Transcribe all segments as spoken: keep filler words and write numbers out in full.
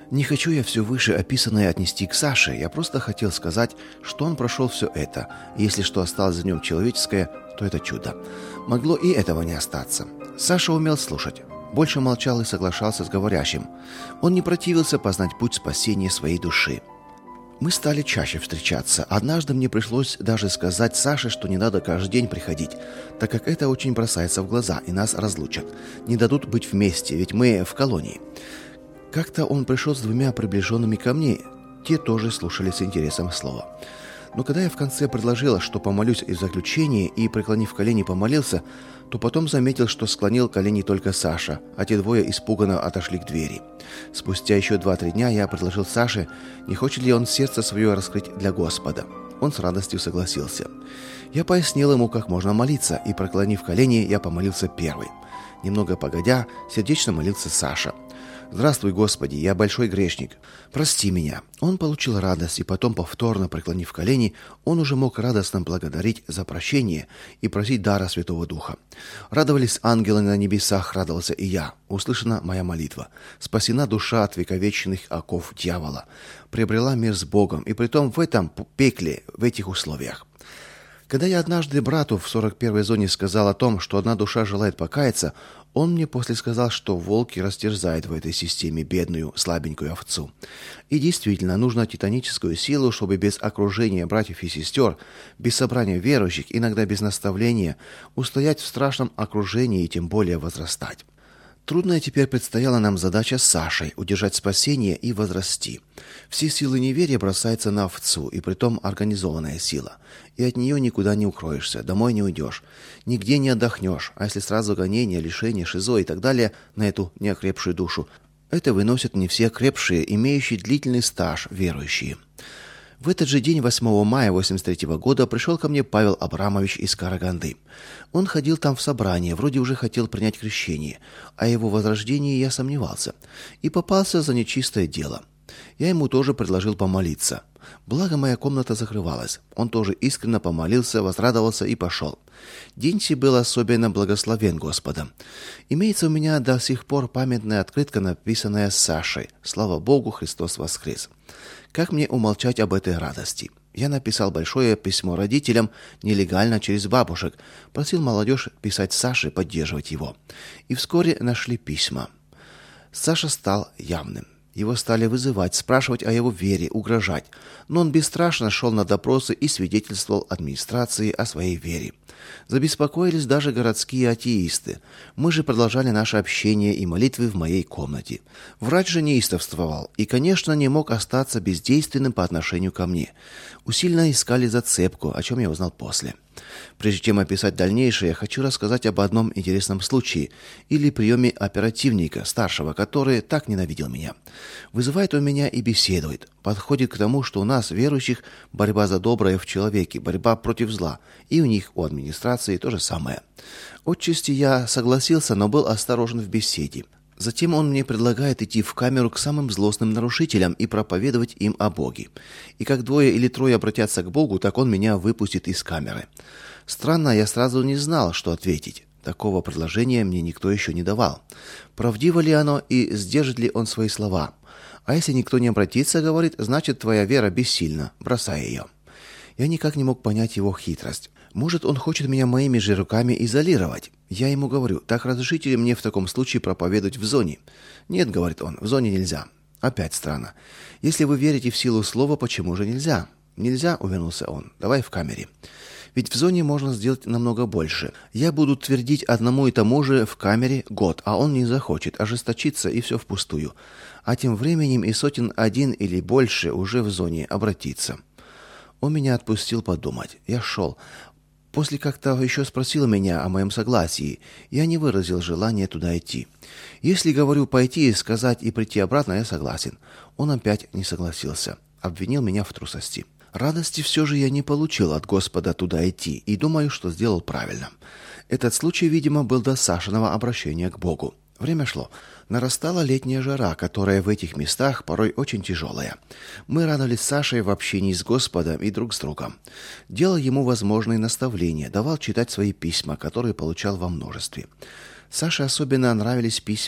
Не хочу я все выше описанное отнести к Саше, я просто хотел сказать, что он прошел все это, и если что осталось за нем человеческое, то это чудо. Могло и этого не остаться. Саша умел слушать, больше молчал и соглашался с говорящим. Он не противился познать путь спасения своей души. Мы стали чаще встречаться. Однажды мне пришлось даже сказать Саше, что не надо каждый день приходить, так как это очень бросается в глаза, и нас разлучат. Не дадут быть вместе, ведь мы в колонии. Как-то он пришел с двумя приближенными ко мне. Те тоже слушали с интересом слова. Но когда я в конце предложила, что помолюсь в заключении, и, преклонив колени, помолился, то потом заметил, что склонил колени только Саша, а те двое испуганно отошли к двери. Спустя еще два-три дня я предложил Саше, не хочет ли он сердце свое раскрыть для Господа. Он с радостью согласился. Я пояснил ему, как можно молиться, и, преклонив колени, я помолился первый. Немного погодя, сердечно молился Саша. «Здравствуй, Господи, я большой грешник. Прости меня». Он получил радость, и потом, повторно преклонив колени, он уже мог радостно благодарить за прощение и просить дара Святого Духа. Радовались ангелы на небесах, радовался и я. Услышана моя молитва. Спасена душа от вековечных оков дьявола. Приобрела мир с Богом, и притом в этом пекле, в этих условиях. Когда я однажды брату в сорок первой зоне сказал о том, что одна душа желает покаяться, он мне после сказал, что волки растерзают в этой системе бедную, слабенькую овцу. И действительно, нужно титаническую силу, чтобы без окружения братьев и сестер, без собрания верующих, иногда без наставления, устоять в страшном окружении и тем более возрастать. Трудная теперь предстояла нам задача с Сашей – удержать спасение и возрасти. Все силы неверия бросаются на овцу, и притом организованная сила. И от нее никуда не укроешься, домой не уйдешь, нигде не отдохнешь, а если сразу гонение, лишение, шизо и так далее на эту неокрепшую душу, это выносят не все окрепшие, имеющие длительный стаж верующие. В этот же день, восьмого мая восемьдесят третьего года, пришел ко мне Павел Абрамович из Караганды. Он ходил там в собрание, вроде уже хотел принять крещение, а его возрождении я сомневался, и попался за нечистое дело. Я ему тоже предложил помолиться. Благо моя комната закрывалась. Он тоже искренне помолился, возрадовался и пошел. День сей был особенно благословен Господом. Имеется у меня до сих пор памятная открытка, написанная Сашей. Слава Богу, Христос воскрес. Как мне умолчать об этой радости? Я написал большое письмо родителям, нелегально через бабушек. Просил молодежь писать Саше, поддерживать его. И вскоре нашли письма. Саша стал явным. Его стали вызывать, спрашивать о его вере, угрожать. Но он бесстрашно шел на допросы и свидетельствовал администрации о своей вере. Забеспокоились даже городские атеисты. Мы же продолжали наше общение и молитвы в моей комнате. Врач же неистовствовал и, конечно, не мог остаться бездейственным по отношению ко мне. Усиленно искали зацепку, о чем я узнал после. Прежде чем описать дальнейшее, я хочу рассказать об одном интересном случае или приеме оперативника, старшего, который так ненавидел меня. Вызывает он меня и беседует. Подходит к тому, что у нас, верующих, борьба за доброе в человеке, борьба против зла. И у них, у администрации, то же самое. Отчасти я согласился, но был осторожен в беседе. Затем он мне предлагает идти в камеру к самым злостным нарушителям и проповедовать им о Боге. И как двое или трое обратятся к Богу, так он меня выпустит из камеры. Странно, я сразу не знал, что ответить. Такого предложения мне никто еще не давал. Правдиво ли оно и сдержит ли он свои слова? А если никто не обратится, говорит, значит, твоя вера бессильна, бросай ее. Я никак не мог понять его хитрость. Может, он хочет меня моими же руками изолировать? Я ему говорю, так разрешите ли мне в таком случае проповедовать в зоне? Нет, говорит он, в зоне нельзя. Опять странно. Если вы верите в силу слова, почему же нельзя? Нельзя, увернулся он, давай в камере. Ведь в зоне можно сделать намного больше. Я буду твердить одному и тому же в камере год, а он не захочет, ожесточиться и все впустую. А тем временем и сотен один или больше уже в зоне обратится. Он меня отпустил подумать. Я шел. После как-то еще спросил меня о моем согласии. Я не выразил желания туда идти. Если, говорю, пойти, сказать и прийти обратно, я согласен. Он опять не согласился. Обвинил меня в трусости. Радости все же я не получил от Господа туда идти и думаю, что сделал правильно. Этот случай, видимо, был до Сашиного обращения к Богу. Время шло. Нарастала летняя жара, которая в этих местах порой очень тяжелая. Мы радовались Саше в общении с Господом и друг с другом. Делал ему возможные наставления, давал читать свои письма, которые получал во множестве. Саше особенно нравились письма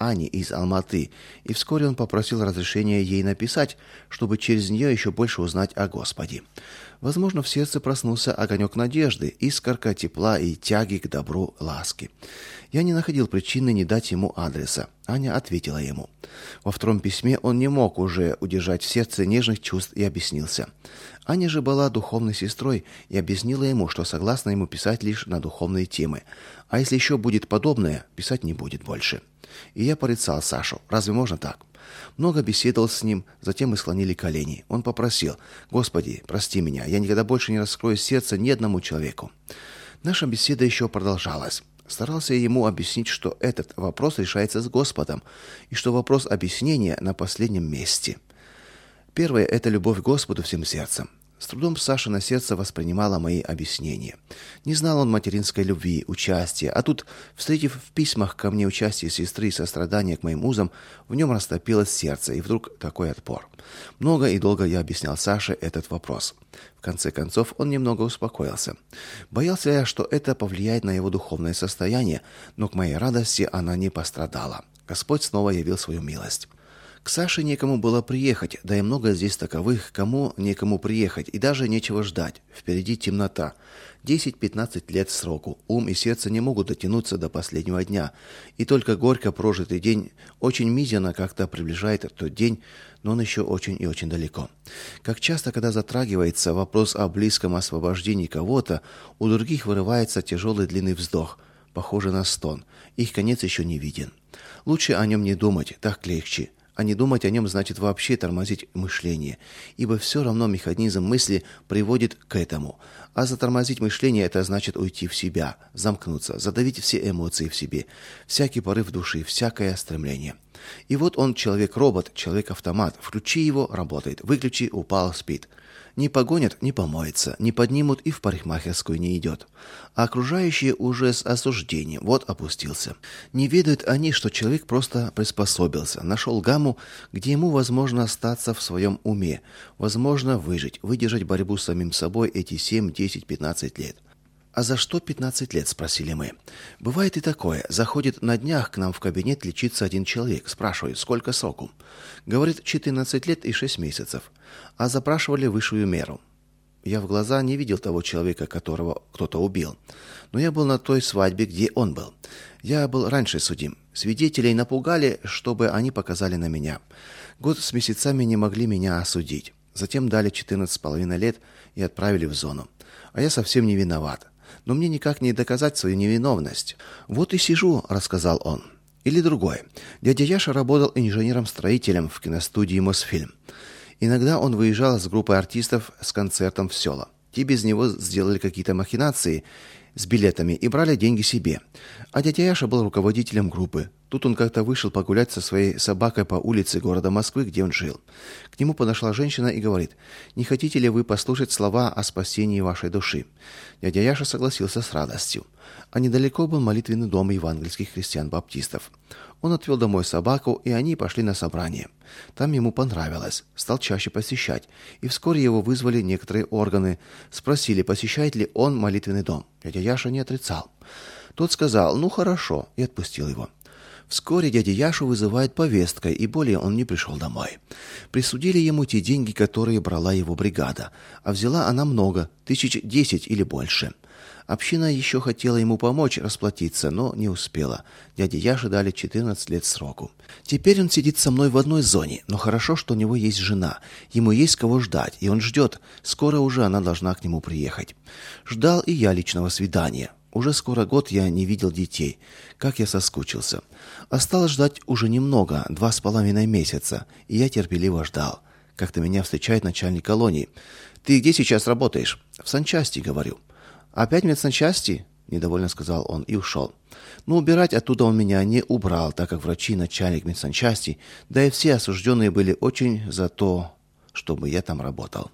Ани из Алматы, и вскоре он попросил разрешения ей написать, чтобы через нее еще больше узнать о Господе. Возможно, в сердце проснулся огонек надежды, искорка тепла и тяги к добру, ласки. Я не находил причины не дать ему адреса. Аня ответила ему. Во втором письме он не мог уже удержать в сердце нежных чувств и объяснился. Аня же была духовной сестрой и объяснила ему, что согласна ему писать лишь на духовные темы. А если еще будет подобное, писать не будет больше. И я порицал Сашу. Разве можно так? Много беседовал с ним, затем мы склонили колени. Он попросил: «Господи, прости меня, я никогда больше не раскрою сердце ни одному человеку». Наша беседа еще продолжалась. Старался ему объяснить, что этот вопрос решается с Господом, и что вопрос объяснения на последнем месте. Первое – это любовь к Господу всем сердцем. С трудом Саша на сердце воспринимала мои объяснения. Не знал он материнской любви, участия, а тут, встретив в письмах ко мне участие сестры и сострадание к моим узам, в нем растопилось сердце, и вдруг такой отпор. Много и долго я объяснял Саше этот вопрос. В конце концов, он немного успокоился. Боялся я, что это повлияет на его духовное состояние, но к моей радости она не пострадала. Господь снова явил свою милость. К Саше некому было приехать, да и много здесь таковых, кому некому приехать, и даже нечего ждать. Впереди темнота. десять-пятнадцать лет сроку. Ум и сердце не могут дотянуться до последнего дня. И только горько прожитый день очень мизерно как-то приближает тот день, но он еще очень и очень далеко. Как часто, когда затрагивается вопрос о близком освобождении кого-то, у других вырывается тяжелый длинный вздох, похожий на стон. Их конец еще не виден. Лучше о нем не думать, так легче. А не думать о нем значит вообще тормозить мышление, ибо все равно механизм мысли приводит к этому. А затормозить мышление – это значит уйти в себя, замкнуться, задавить все эмоции в себе, всякий порыв души, всякое стремление. И вот он человек-робот, человек-автомат. Включи его – работает, выключи – упал, спит. Не погонят – не помоется, не поднимут и в парикмахерскую не идет. А окружающие уже с осуждением, вот опустился. Не ведают они, что человек просто приспособился, нашел гамму, где ему возможно остаться в своем уме, возможно выжить, выдержать борьбу с самим собой эти семь, десять, пятнадцать лет. «А за что пятнадцать лет?» – спросили мы. Бывает и такое. Заходит на днях к нам в кабинет лечиться один человек. Спрашивает, сколько сроку? Говорит, четырнадцать лет и шесть месяцев. А запрашивали высшую меру. Я в глаза не видел того человека, которого кто-то убил. Но я был на той свадьбе, где он был. Я был раньше судим. Свидетелей напугали, чтобы они показали на меня. Год с месяцами не могли меня осудить. Затем дали четырнадцать с половиной лет и отправили в зону. А я совсем не виноват. Но мне никак не доказать свою невиновность. Вот и сижу, рассказал он. Или другое. Дядя Яша работал инженером-строителем в киностудии «Мосфильм». Иногда он выезжал с группой артистов с концертом в села. Те без него сделали какие-то махинации с билетами и брали деньги себе. А дядя Яша был руководителем группы. Тут он как-то вышел погулять со своей собакой по улице города Москвы, где он жил. К нему подошла женщина и говорит: «Не хотите ли вы послушать слова о спасении вашей души?» Дядя Яша согласился с радостью. А недалеко был молитвенный дом евангельских христиан-баптистов. Он отвел домой собаку, и они пошли на собрание. Там ему понравилось, стал чаще посещать, и вскоре его вызвали некоторые органы, спросили, посещает ли он молитвенный дом. Дядя Яша не отрицал. Тот сказал: «Ну хорошо», и отпустил его. Вскоре дядя Яшу вызывает повесткой, и более он не пришел домой. Присудили ему те деньги, которые брала его бригада, а взяла она много, тысяч десять или больше. Община еще хотела ему помочь расплатиться, но не успела. Дяде Яше дали четырнадцать лет сроку. Теперь он сидит со мной в одной зоне, но хорошо, что у него есть жена. Ему есть кого ждать, и он ждет. Скоро уже она должна к нему приехать. Ждал и я личного свидания. Уже скоро год я не видел детей. Как я соскучился. Осталось ждать уже немного, два с половиной месяца, и я терпеливо ждал. Как-то меня встречает начальник колонии. «Ты где сейчас работаешь?» «В санчасти», говорю. «Опять в медсанчасти?» – недовольно сказал он и ушел. Но убирать оттуда он меня не убрал, так как врачи, начальник медсанчасти, да и все осужденные были очень за то, чтобы я там работал.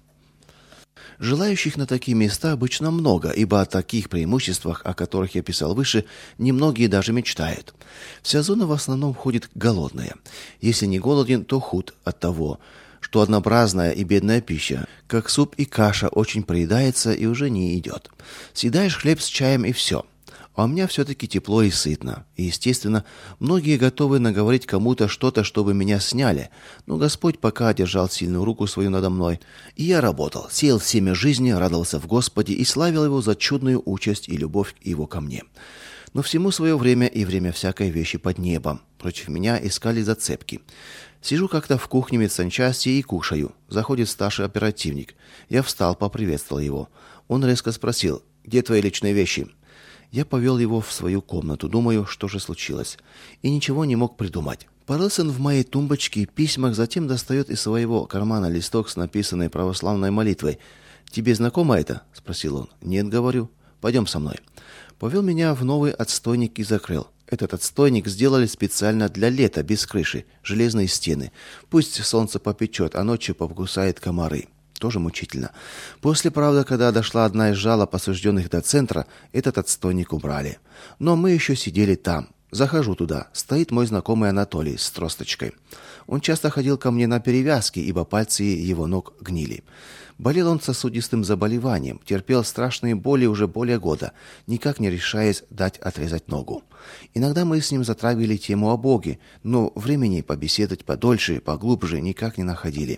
Желающих на такие места обычно много, ибо о таких преимуществах, о которых я писал выше, немногие даже мечтают. Вся зона в основном ходит голодная. Если не голоден, то худ от того, что однообразная и бедная пища, как суп и каша, очень проедается и уже не идет. Съедаешь хлеб с чаем и все. А у меня все-таки тепло и сытно. И, естественно, многие готовы наговорить кому-то что-то, чтобы меня сняли. Но Господь пока держал сильную руку свою надо мной. И я работал, сеял в семя жизни, радовался в Господе и славил Его за чудную участь и любовь Его ко мне. Но всему свое время и время всякой вещи под небом. Против меня искали зацепки. Сижу как-то в кухне медсанчасти и кушаю. Заходит старший оперативник. Я встал, поприветствовал его. Он резко спросил: «Где твои личные вещи?» Я повел его в свою комнату, думаю, что же случилось. И ничего не мог придумать. Порылся в моей тумбочке и письмах, затем достает из своего кармана листок с написанной православной молитвой. «Тебе знакомо это?» – спросил он. «Нет, говорю. Пойдем со мной». Повел меня в новый отстойник и закрыл. Этот отстойник сделали специально для лета, без крыши, железные стены. Пусть солнце попечет, а ночью покусает комары. Тоже мучительно. После, правда, когда дошла одна из жалоб осужденных до центра, этот отстойник убрали. Но мы еще сидели там. Захожу туда. Стоит мой знакомый Анатолий с тросточкой. Он часто ходил ко мне на перевязки, ибо пальцы его ног гнили. Болел он сосудистым заболеванием, терпел страшные боли уже более года, никак не решаясь дать отрезать ногу. Иногда мы с ним затрагивали тему о Боге, но времени побеседовать подольше, поглубже никак не находили.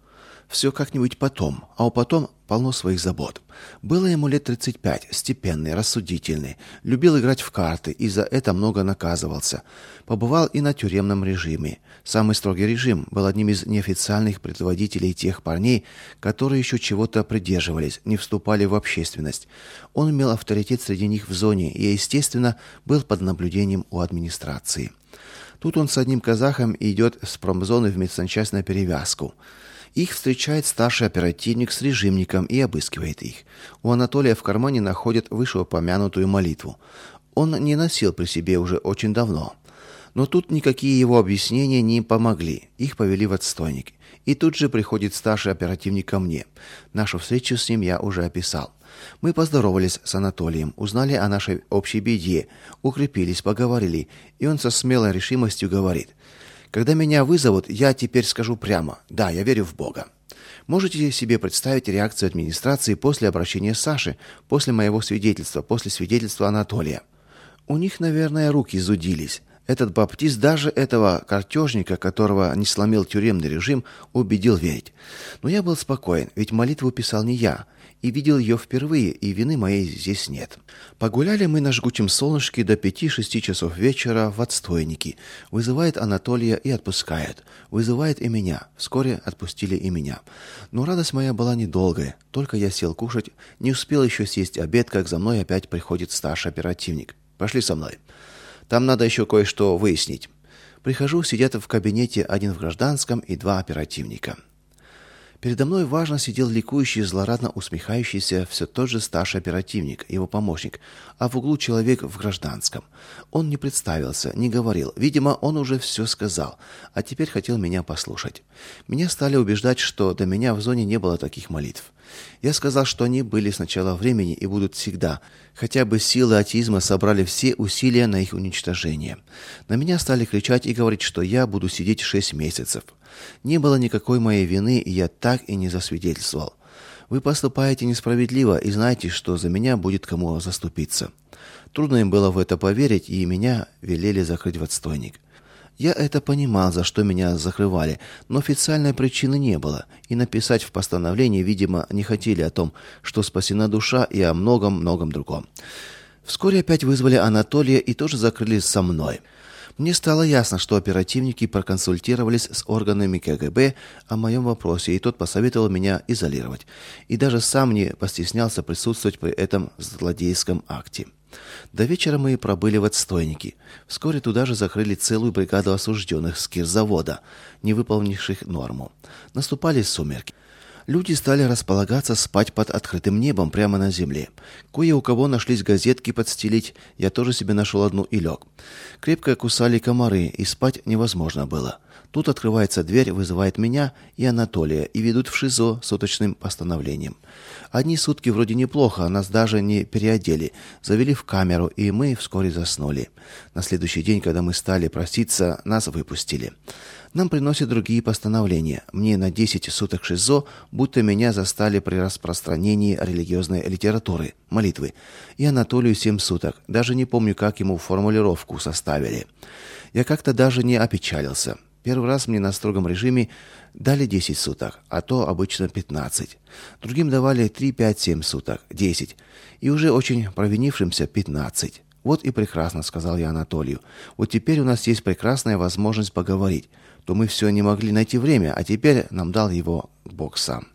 Все как-нибудь потом, а у потом полно своих забот. Было ему лет тридцать пять, степенный, рассудительный, любил играть в карты и за это много наказывался. Побывал и на тюремном режиме. Самый строгий режим был одним из неофициальных предводителей тех парней, которые еще чего-то придерживались, не вступали в общественность. Он имел авторитет среди них в зоне и, естественно, был под наблюдением у администрации. Тут он с одним казахом идет с промзоны в медсанчасть на перевязку. Их встречает старший оперативник с режимником и обыскивает их. У Анатолия в кармане находят вышеупомянутую молитву. Он не носил при себе уже очень давно. Но тут никакие его объяснения не помогли. Их повели в отстойник. И тут же приходит старший оперативник ко мне. Нашу встречу с ним я уже описал. Мы поздоровались с Анатолием, узнали о нашей общей беде, укрепились, поговорили, и он со смелой решимостью говорит: «Когда меня вызовут, я теперь скажу прямо: да, я верю в Бога». Можете себе представить реакцию администрации после обращения Саши, после моего свидетельства, после свидетельства Анатолия? У них, наверное, руки зудились. Этот баптист даже этого картежника, которого не сломил тюремный режим, убедил верить. Но я был спокоен, ведь молитву писал не я, и видел ее впервые, и вины моей здесь нет. Погуляли мы на жгучем солнышке до пяти-шести часов вечера в отстойнике. Вызывает Анатолия и отпускает. Вызывает и меня. Вскоре отпустили и меня. Но радость моя была недолгая. Только я сел кушать, не успел еще съесть обед, как за мной опять приходит старший оперативник. «Пошли со мной. Там надо еще кое-что выяснить». Прихожу, сидят в кабинете один в гражданском и два оперативника. Передо мной важно сидел ликующий, злорадно усмехающийся все тот же старший оперативник, его помощник, а в углу человек в гражданском. Он не представился, не говорил. Видимо, он уже все сказал, а теперь хотел меня послушать. Меня стали убеждать, что до меня в зоне не было таких молитв. Я сказал, что они были с начала времени и будут всегда. Хотя бы силы атеизма собрали все усилия на их уничтожение. На меня стали кричать и говорить, что я буду сидеть шесть месяцев. Не было никакой моей вины, и я так и не засвидетельствовал. Вы поступаете несправедливо и знаете, что за меня будет кому заступиться. Трудно им было в это поверить, и меня велели закрыть в отстойник. Я это понимал, за что меня закрывали, но официальной причины не было, и написать в постановлении, видимо, не хотели о том, что спасена душа, и о многом-многом другом. Вскоре опять вызвали Анатолия и тоже закрыли со мной. Мне стало ясно, что оперативники проконсультировались с органами ка гэ бэ о моем вопросе, и тот посоветовал меня изолировать, и даже сам не постеснялся присутствовать при этом злодейском акте. До вечера мы пробыли в отстойнике. Вскоре туда же закрыли целую бригаду осужденных с кирзавода, не выполнивших норму. Наступали сумерки. Люди стали располагаться спать под открытым небом прямо на земле. Кое у кого нашлись газетки подстелить, я тоже себе нашел одну и лег. Крепко кусали комары, и спать невозможно было. Тут открывается дверь, вызывает меня и Анатолия и ведут в ШИЗО с суточным постановлением. Одни сутки вроде неплохо, нас даже не переодели, завели в камеру, и мы вскоре заснули. На следующий день, когда мы стали проситься, нас выпустили. Нам приносят другие постановления. Мне на десять суток ШИЗО, будто меня застали при распространении религиозной литературы, молитвы. И Анатолию семь суток. Даже не помню, как ему формулировку составили. Я как-то даже не опечалился. Первый раз мне на строгом режиме дали десять суток, а то обычно пятнадцать. Другим давали три, пять, семь суток, десять. И уже очень провинившимся пятнадцать. Вот и прекрасно, сказал я Анатолию. Вот теперь у нас есть прекрасная возможность поговорить. То мы все не могли найти время, а теперь нам дал его Бог сам.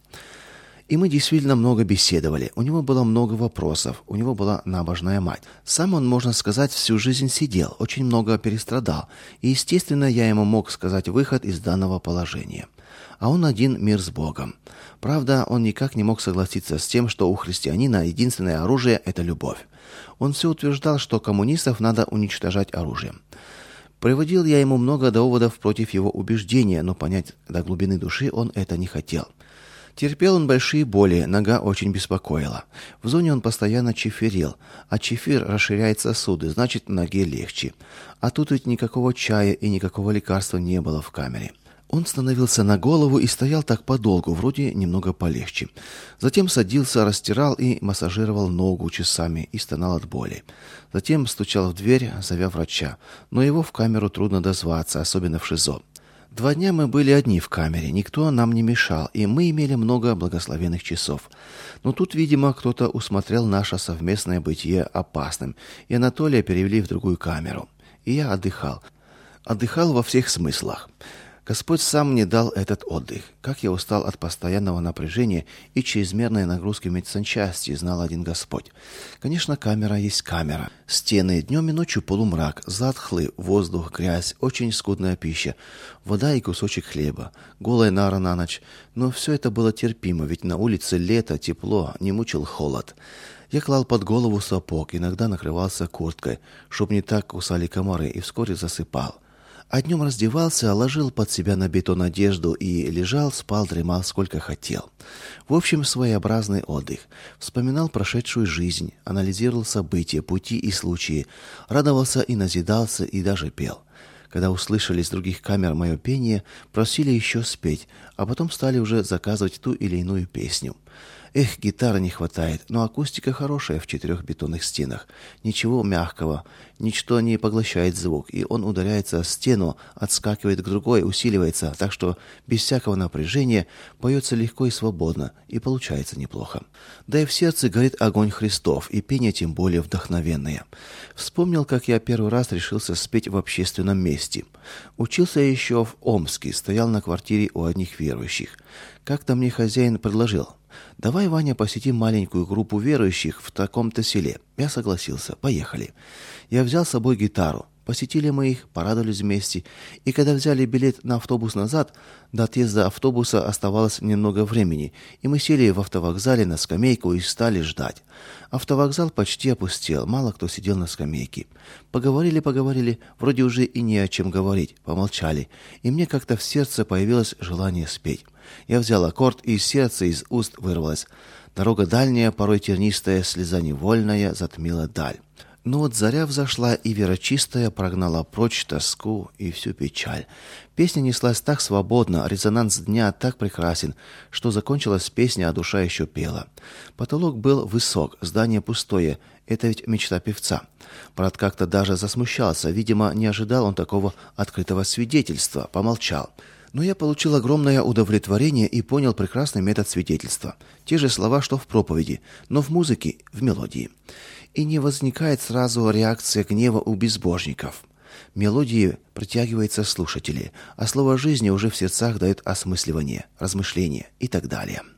И мы действительно много беседовали. У него было много вопросов. У него была набожная мать. Сам он, можно сказать, всю жизнь сидел, очень много перестрадал. И, естественно, я ему мог сказать выход из данного положения. А он один мир с Богом. Правда, он никак не мог согласиться с тем, что у христианина единственное оружие – это любовь. Он все утверждал, что коммунистов надо уничтожать оружием. Приводил я ему много доводов против его убеждения, но понять до глубины души он это не хотел. Терпел он большие боли, нога очень беспокоила. В зоне он постоянно чиферил, а чифир расширяет сосуды, значит, ноге легче. А тут ведь никакого чая и никакого лекарства не было в камере. Он становился на голову и стоял так подолгу, вроде немного полегче. Затем садился, растирал и массажировал ногу часами и стонал от боли. Затем стучал в дверь, зовя врача. Но его в камеру трудно дозваться, особенно в ШИЗО. Два дня мы были одни в камере, никто нам не мешал, и мы имели много благословенных часов. Но тут, видимо, кто-то усмотрел наше совместное бытие опасным, и Анатолия перевели в другую камеру. И я отдыхал. Отдыхал во всех смыслах. Господь сам мне дал этот отдых. Как я устал от постоянного напряжения и чрезмерной нагрузки медсанчасти, знал один Господь. Конечно, камера есть камера. Стены, днем и ночью полумрак, затхлый воздух, грязь, очень скудная пища, вода и кусочек хлеба, голая нара на ночь. Но все это было терпимо, ведь на улице лето, тепло, не мучил холод. Я клал под голову сапог, иногда накрывался курткой, чтоб не так кусали комары, и вскоре засыпал. А днем раздевался, ложил под себя на бетон одежду и лежал, спал, дремал сколько хотел. В общем, своеобразный отдых. Вспоминал прошедшую жизнь, анализировал события, пути и случаи, радовался и назидался, и даже пел. Когда услышали с других камер мое пение, просили еще спеть, а потом стали уже заказывать ту или иную песню. Эх, гитары не хватает, но акустика хорошая в четырех бетонных стенах. Ничего мягкого, ничто не поглощает звук, и он ударяется о стену, отскакивает к другой, усиливается, так что без всякого напряжения поется легко и свободно, и получается неплохо. Да и в сердце горит огонь Христов, и пение тем более вдохновенное. Вспомнил, как я первый раз решился спеть в общественном месте. Учился я еще в Омске, стоял на квартире у одних верующих. Как-то мне хозяин предложил: «Давай, Ваня, посетим маленькую группу верующих в таком-то селе». Я согласился. Поехали. Я взял с собой гитару. Посетили мы их, порадовались вместе. И когда взяли билет на автобус назад, до отъезда автобуса оставалось немного времени, и мы сели в автовокзале на скамейку и стали ждать. Автовокзал почти опустел, мало кто сидел на скамейке. Поговорили-поговорили, вроде уже и не о чем говорить, помолчали, и мне как-то в сердце появилось желание спеть. Я взял аккорд, и из сердца, из уст вырвалось: «Дорога дальняя, порой тернистая, слеза невольная затмила даль». Но вот заря взошла, и вера чистая прогнала прочь тоску и всю печаль. Песня неслась так свободно, резонанс дня так прекрасен, что закончилась песня, а душа еще пела. Потолок был высок, здание пустое. Это ведь мечта певца. Брат как-то даже засмущался. Видимо, не ожидал он такого открытого свидетельства. Помолчал. Но я получил огромное удовлетворение и понял прекрасный метод свидетельства. Те же слова, что в проповеди, но в музыке, в мелодии. И не возникает сразу реакция гнева у безбожников. Мелодии притягиваются слушатели, а слово жизни уже в сердцах дает осмысливание, размышление и так далее.